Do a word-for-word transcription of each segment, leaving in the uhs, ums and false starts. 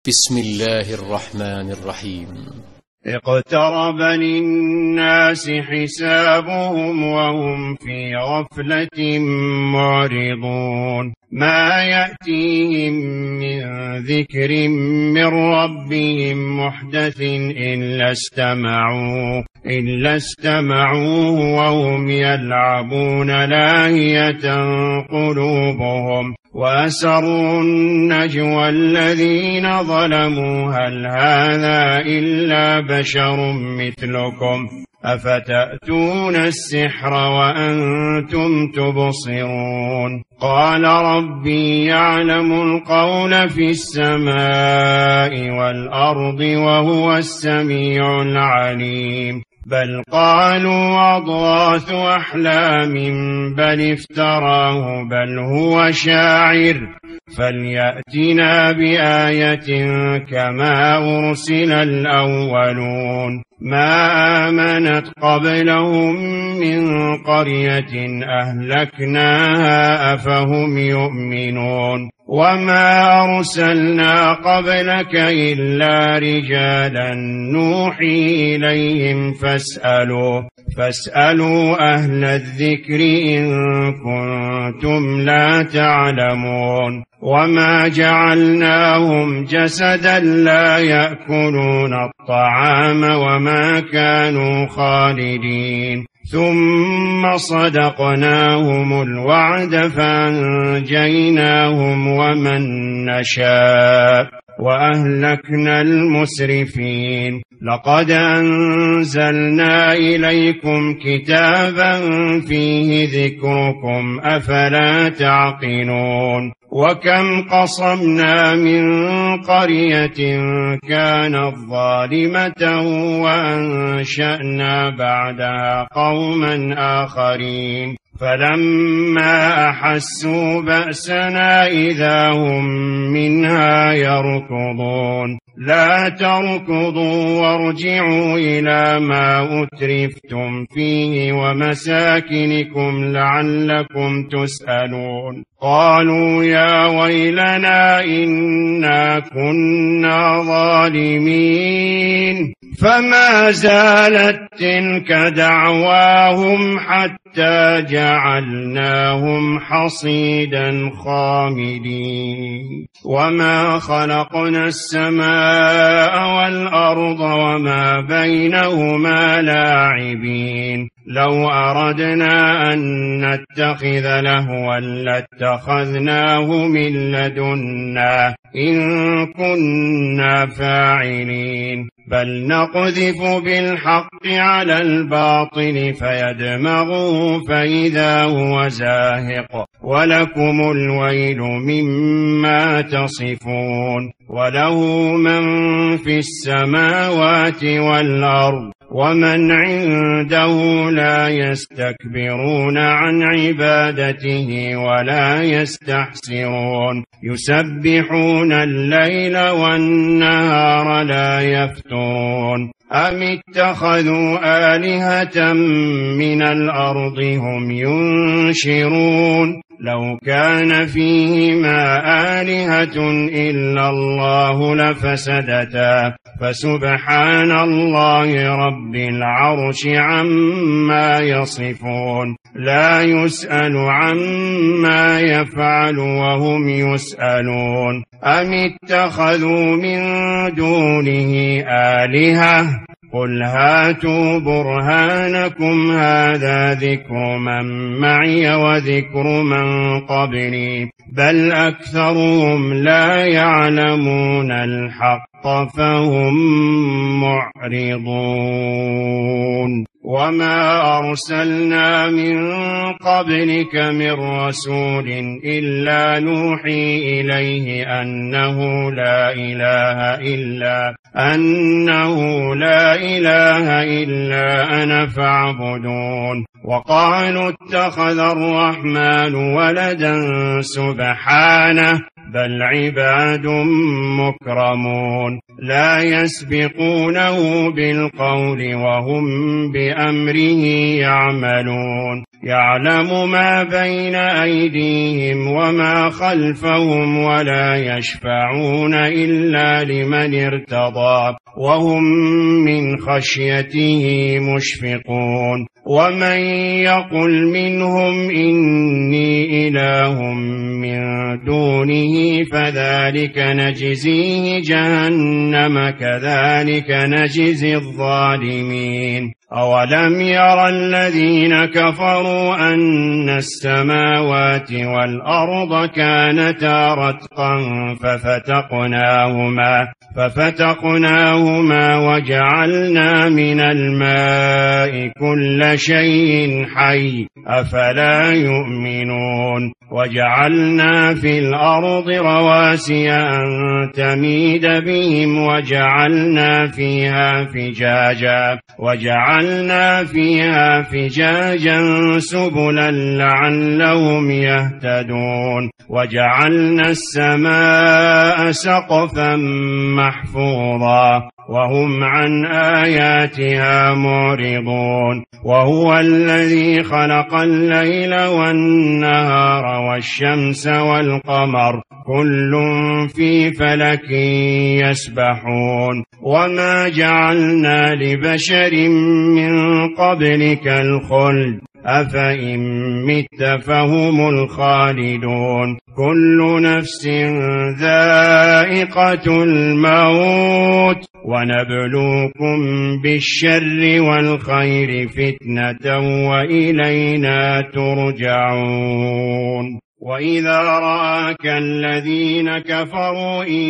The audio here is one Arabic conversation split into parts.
بسم الله الرحمن الرحيم. اقترب للناس حسابهم وهم في غفلة معرضون ما يأتيهم من ذكر من ربهم محدث إلا استمعوه إلا استمعوه وهم يلعبون لاهية قلوبهم وأسروا النجوى الذين ظلموا هل هذا إلا بشر مثلكم أفتأتون السحر وأنتم تبصرون قال ربي يعلم القول في السماء والأرض وهو السميع العليم بل قالوا أضغاث أحلام بل افتراه بل هو شاعر فليأتنا بآية كما أرسل الأولون ما آمنت قبلهم من قرية أهلكناها أفهم يؤمنون وما أرسلنا قبلك إلا رجالا نوحي إليهم فاسألوا فاسألوا أهل الذكر إن كنتم لا تعلمون وما جعلناهم جسدا لا يأكلون الطعام وما كانوا خالدين ثم صدقناهم الوعد فأنجيناهم ومن نشاء وأهلكنا المسرفين لقد أنزلنا إليكم كتابا فيه ذكركم أفلا تعقلون وكم قصمنا من قرية كانت ظالمة وأنشأنا بعدها قوما آخرين فلما أحسوا بأسنا إذا هم منها يركضون لا تركضوا وارجعوا إلى ما أترفتم فيه ومساكنكم لعلكم تسألون قالوا يا ويلنا إنا كنا ظالمين فما زالت تلك دعواهم حتى جعلناهم حصيدا خامدين وما خلقنا السماء والأرض وما بينهما لاعبين لو أردنا أن نتخذ لهوا لاتخذناه من لدنا إن كنا فاعلين بل نقذف بالحق على الباطل فيدمغه فإذا هو زاهق ولكم الويل مما تصفون وله من في السماوات والأرض ومن عنده لا يستكبرون عن عبادته ولا يستحسرون يسبحون الليل والنهار لا يفترون أم اتخذوا آلهة من الأرض هم ينشرون لو كان فيهما آلهة إلا الله لفسدتا فسبحان الله رب العرش عما يصفون لا يسأل عما يفعل وهم يسألون أم اتخذوا من دونه آلهة قل هاتوا برهانكم هذا ذكر من معي وذكر من قبلي بل أكثرهم لا يعلمون الحق فهم معرضون وما أرسلنا من قبلك من رسول إلا نوحي إليه أنه لا إله إلا أنه لا إله إلا أنا فاعبدون وقالوا اتخذ الرحمن ولدا سبحانه بل عباد مكرمون لا يسبقونه بالقول وهم بأمره يعملون يعلم ما بين أيديهم وما خلفهم ولا يشفعون إلا لمن ارتضى وهم من خشيته مشفقون ومن يقل منهم إني إله من دونه فذلك نجزيه جهنم كذلك نجزي الظالمين أولم ير الذين كفروا أن السماوات والأرض كانتا رتقا ففتقناهما ففتقناهما وجعلنا من الماء كل شيء حي أفلا يؤمنون وجعلنا في الأرض رواسي أن تميد بهم وجعلنا فيها فجاجا وجعلنا فيها فجاجا سبلا لعلهم يهتدون وجعلنا السماء سقفا محفوظا وهم عن آياتها معرضون وهو الذي خلق الليل والنهار والشمس والقمر كل في فلك يسبحون وما جعلنا لبشر من قبلك الخلد أفإن مت فهم الخالدون كل نفس ذائقة الموت ونبلوكم بالشر والخير فتنة وإلينا ترجعون وإذا رآك الذين كفروا إن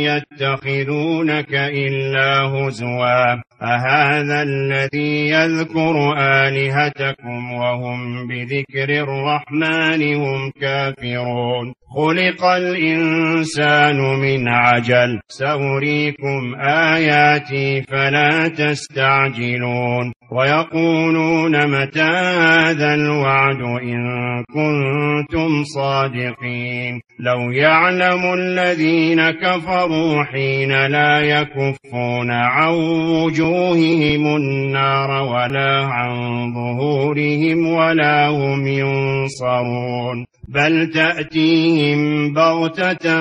يتخذونك إلا هزوا أهذا الذي يذكر آلهتكم وهم بذكر الرحمن هم كافرون خلق الإنسان من عجل سأريكم آياتي فلا تستعجلون ويقولون متى هذا الوعد إن كنتم صادقين لو يعلم الذين كفروا حين لا يكفون عن وجوههم النار ولا عن ظهورهم ولا هم ينصرون بل تأتيهم بغتة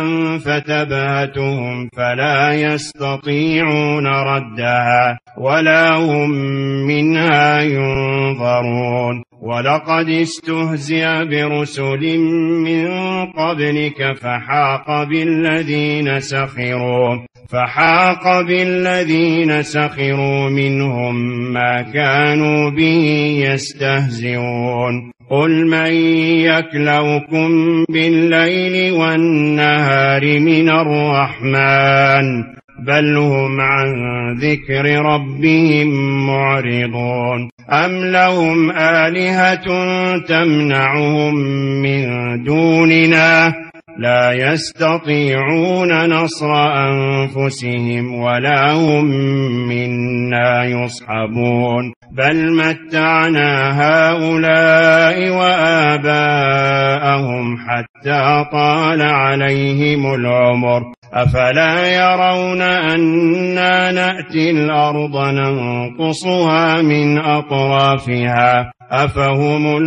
فتبهتهم فلا يستطيعون ردها ولا هم منها ينظرون ولقد استهزئ برسل من قبلك فحاق بالذين سخروا فحاق بالذين سخروا منهم ما كانوا به يستهزئون قل من يكلؤكم بالليل والنهار من الرحمن بل هم عن ذكر ربهم معرضون أم لهم آلهة تمنعهم من دوننا لا يستطيعون نصر أنفسهم ولا هم منا يصحبون بل متعنا هؤلاء وآباءهم حتى طال عليهم العمر أفلا يرون أنا نأتي الأرض ننقصها من أطرافها أفهم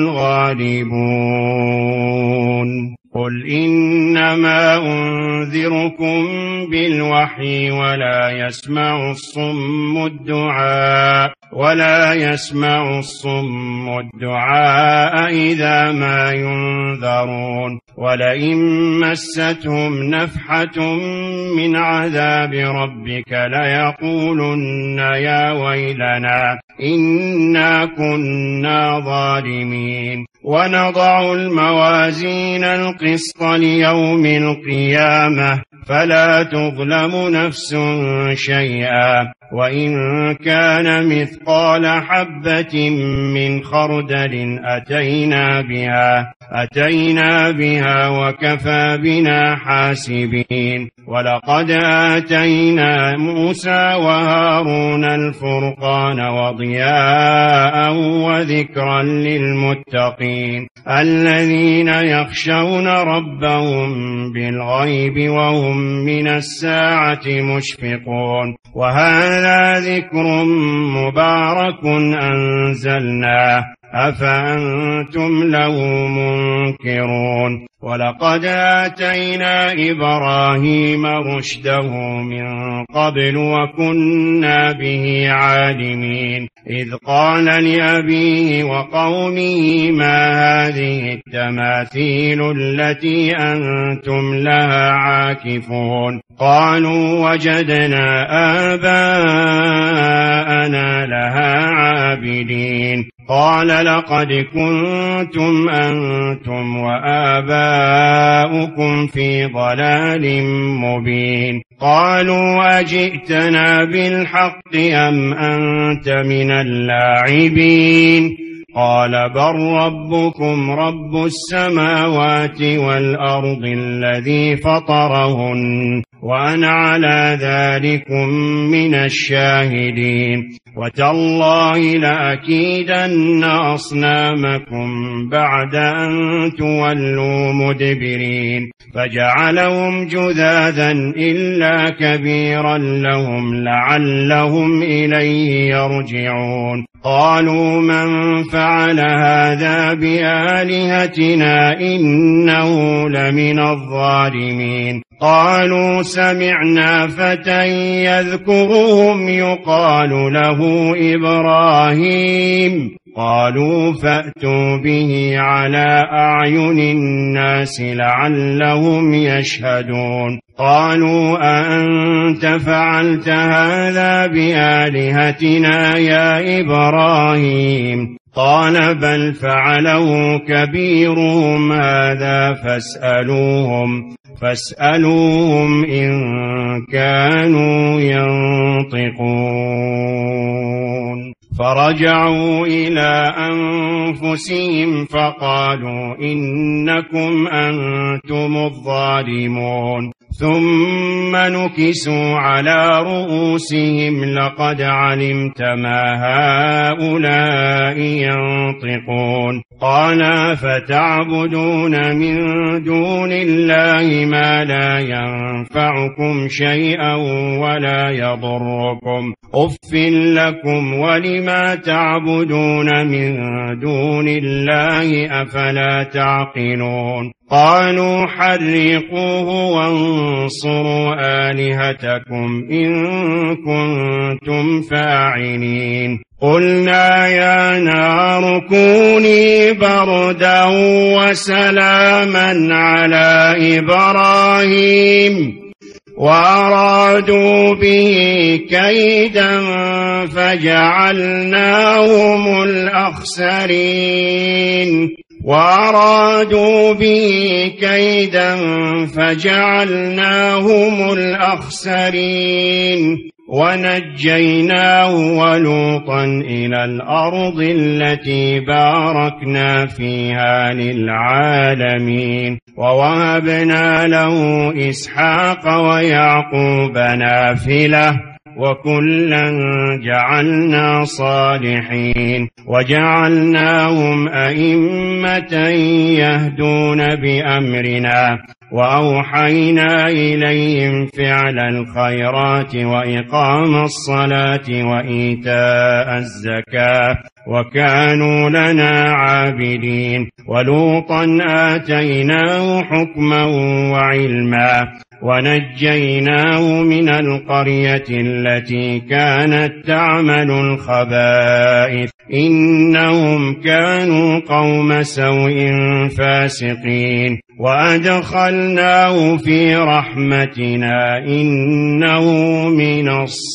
الغالبون قل إنما أنذركم بالوحي ولا يسمع الصم الدعاء ولا يسمع الصم الدعاء إذا ما ينذرون ولئن مستهم نفحة من عذاب ربك ليقولن يا ويلنا إنا كنا ظالمين ونضع الموازين القسط ليوم القيامة فلا تظلم نفس شيئا وإن كان مثقال حبة من خردل أتينا بها أتينا بها وكفى بنا حاسبين ولقد آتينا موسى وهارون الفرقان وضياء وذكرا للمتقين الذين يخشون ربهم بالغيب وهم من الساعة مشفقون وهذا ذكر مبارك أنزلناه أفأنتم له منكرون ولقد آتينا إبراهيم رشده من قبل وكنا به عالمين إذ قال لأبيه وقومه ما هذه التماثيل التي أنتم لها عاكفون قالوا وجدنا آباءنا لها عابدين قال لقد كنتم أنتم وآباؤكم في ضلال مبين قالوا أجئتنا بالحق أم أنت من اللاعبين قال بل ربكم رب السماوات والأرض الذي فطرهن وأنا على ذلكم من الشاهدين وتالله لأكيدن أصنامكم بعد أن تولوا مدبرين فجعلهم جذاذا إلا كبيرا لهم لعلهم إليه يرجعون قالوا من فعل هذا بآلهتنا إنه لمن الظالمين قالوا سمعنا فتى يذكرهم يقال له إبراهيم قالوا فأتوا به على أعين الناس لعلهم يشهدون قالوا أأنت فعلت هذا بآلهتنا يا إبراهيم قال بل فعله كبيرهم هذا فاسألوهم فاسألوهم إن كانوا ينطقون فرجعوا إلى أنفسهم فقالوا إنكم أنتم الظالمون ثم نكسوا على رؤوسهم لقد علمت ما هؤلاء ينطقون قال فتعبدون من دون الله ما لا ينفعكم شيئا ولا يضركم أف لكم ولما تعبدون من دون الله أفلا تعقلون قالوا حرقوه وانصروا آلهتكم إن كنتم فاعلين قلنا يا نار كوني بردا وسلاما على إبراهيم وأرادوا به كيدا فجعلناهم الأخسرين وأرادوا به كيدا فجعلناهم الأخسرين ونجيناه ولوطا إلى الأرض التي باركنا فيها للعالمين ووهبنا له إسحاق ويعقوب نافلة وكلا جعلنا صالحين وجعلناهم أئمة يهدون بأمرنا وأوحينا إليهم فعل الخيرات وإقام الصلاة وإيتاء الزكاة وكانوا لنا عابدين ولوطا آتيناه حكما وعلما ونجيناه من القرية التي كانت تعمل الخبائث إنهم كانوا قوم سوء فاسقين وأدخلناه في رحمتنا إنه من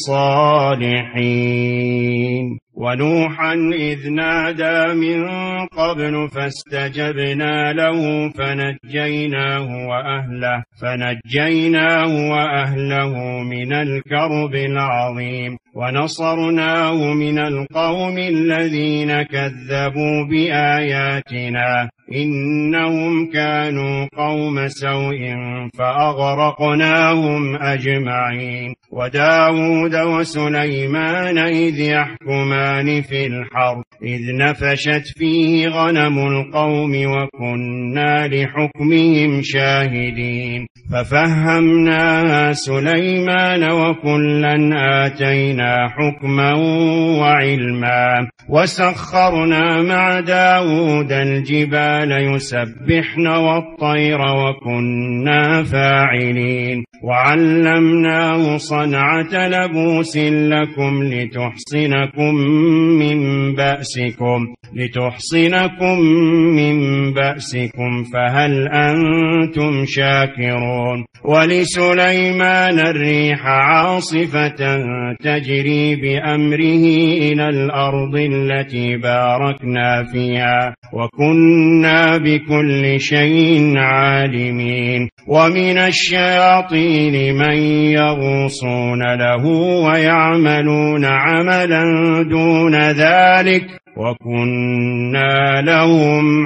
الصالحين ونوحا إذ نادى من قبل فاستجبنا له فنجيناه وأهله, فنجيناه وأهله من الكرب العظيم ونصرناه من القوم الذين كذبوا بآياتنا إنهم كانوا قوم سوء فأغرقناهم أجمعين. وداود وسليمان إذ يحكمان في الحرث إذ نفشت فيه غنم القوم وكنا لحكمهم شاهدين ففهمناها سليمان وكلا آتينا حكما وعلما وسخرنا مع داود الجبال يسبحن والطير وكنا فاعلين وعلمناه صنعة لبوس لكم لتحصنكم من بأسكم لتحصنكم من بأسكم فهل أنتم شاكرون. ولسليمان الريح عاصفة تجري بأمره إلى الأرض التي باركنا فيها وكنا بكل شيء عالمين. ومن الشياطين من يغوصون له ويعملون عملا دون ذلك وكنا لهم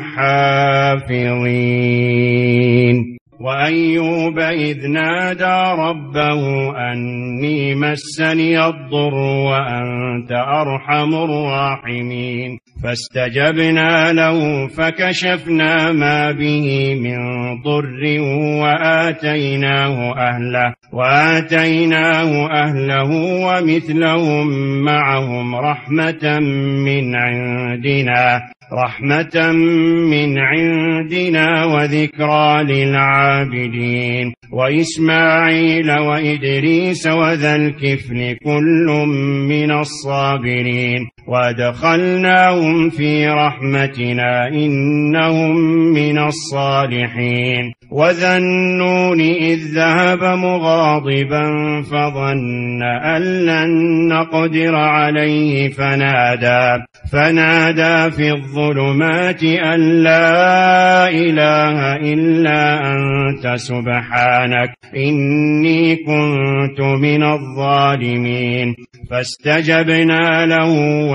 حافظين. وأيوب إذ نادى ربه أني مسني الضر وأنت أرحم الراحمين فاستجبنا له فكشفنا ما به من ضر وآتيناه أهله وآتيناه أهله ومثلهم معهم رحمة من عندنا رحمة من عندنا وذكرى للعابدين. وإسماعيل وإدريس وذا الكفل كل من الصابرين وادخلناهم في رحمتنا إنهم من الصالحين. وذا النون إذ ذهب مغاضبا فظن أن لن نقدر عليه فنادى فنادى في الظلمات أن لا إله إلا أنت سبحانك إني كنت من الظالمين. فاستجبنا له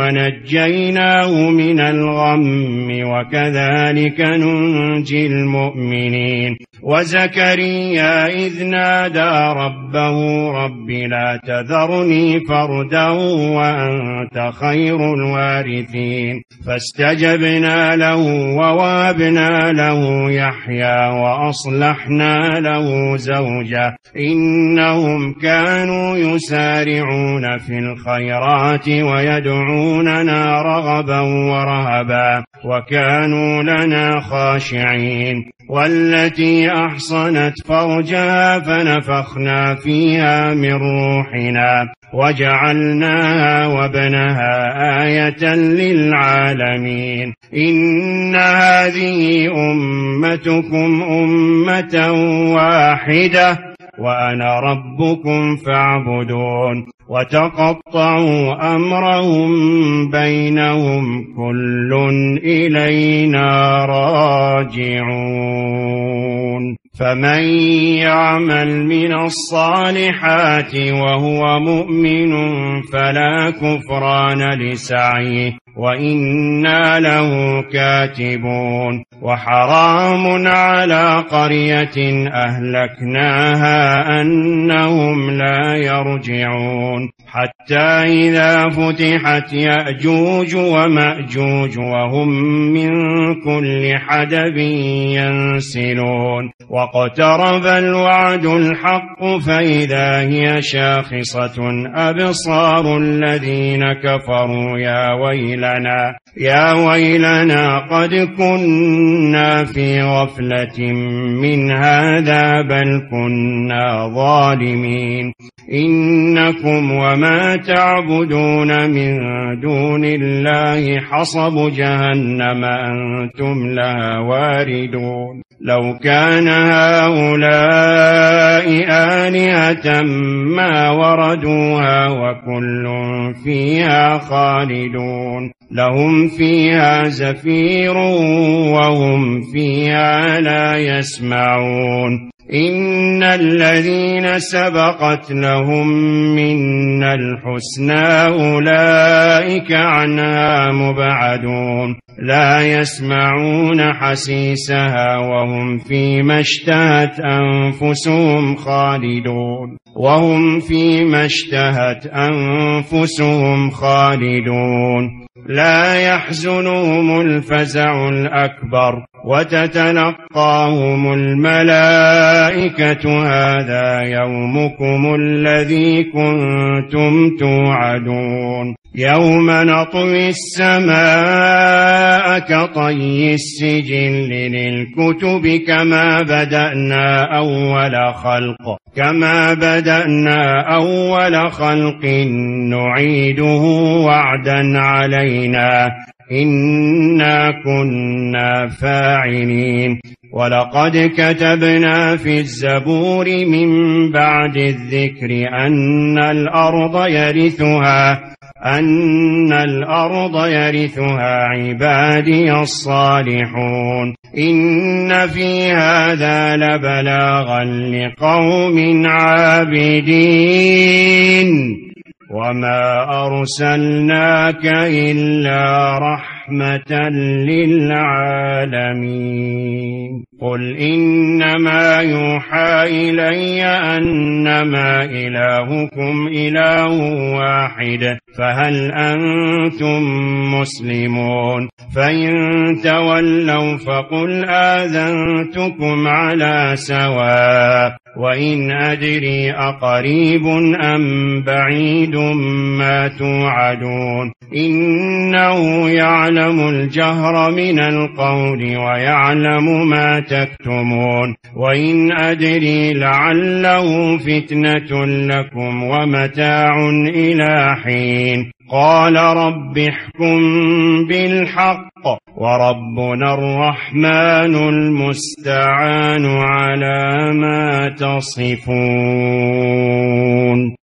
ونجيناه من الغم وكذلك ننجي المؤمنين. وزكريا إذ نادى ربه رب لا تذرني فردا وأنت خير الوارثين فاستجبنا له ووهبنا له يحيى وأصلحنا له زوجه إنهم كانوا يسارعون في الخيرات ويدعوننا رغبا ورهبا وكانوا لنا خاشعين. والتي أحصنت فرجها فنفخنا فيها من روحنا وجعلناها وابنها آية للعالمين. إن هذه أمتكم أمة واحدة وأنا ربكم فاعبدون. وتقطعوا أمرهم بينهم كل إلينا راجعون. فمن يعمل من الصالحات وهو مؤمن فلا كفران لسعيه وإنا له كاتبون. وحرام على قرية أهلكناها أنهم لا يرجعون حتى إذا فتحت يأجوج ومأجوج وهم من كل حدب ينسلون. واقترب الوعد الحق فإذا هي شاخصة أبصار الذين كفروا يا ويلنا يا ويلنا قد كنا في غفلة من هذا بل كنا ظالمين. إنكم وما تعبدون من دون الله حصب جهنم أنتم لها واردون. لو كان هؤلاء آلهة ما وردوها وكل فيها خالدون. لهم فيها زفير وهم فيها لا يسمعون. إن الذين سبقت لهم منا الحسنى أولئك عنها مبعدون لا يسمعون حسيسها وهم فيما اشتهت أنفسهم خالدون وهم فيما اشتهت أنفسهم خالدون لا يحزنهم الفزع الأكبر وتتلقاهم الملائكة هذا يومكم الذي كنتم توعدون يوم نطوي السماء كطي السجل للكتب كما بدأنا أول خلق كما بدأنا أول خلق نعيده وعدا علينا إنا كنا فاعلين ولقد كتبنا في الزبور من بعد الذكر أن الأرض يرثها أن الأرض يرثها عبادي الصالحون إن في هذا لبلاغا لقوم عابدين وما أرسلناك إلا رحمة للعالمين قل إنما يوحى إلي أنما إلهكم إله واحد فهل أنتم مسلمون فإن تولوا فقل آذنتكم على سواء وإن أدري أقريب أم بعيد ما توعدون إنه يعلم الجهر من القول ويعلم ما تكتمون وإن أدري لعله فتنة لكم ومتاع إلى حين قال رب احكم بالحق وربنا الرحمن المستعان على ما تصفون.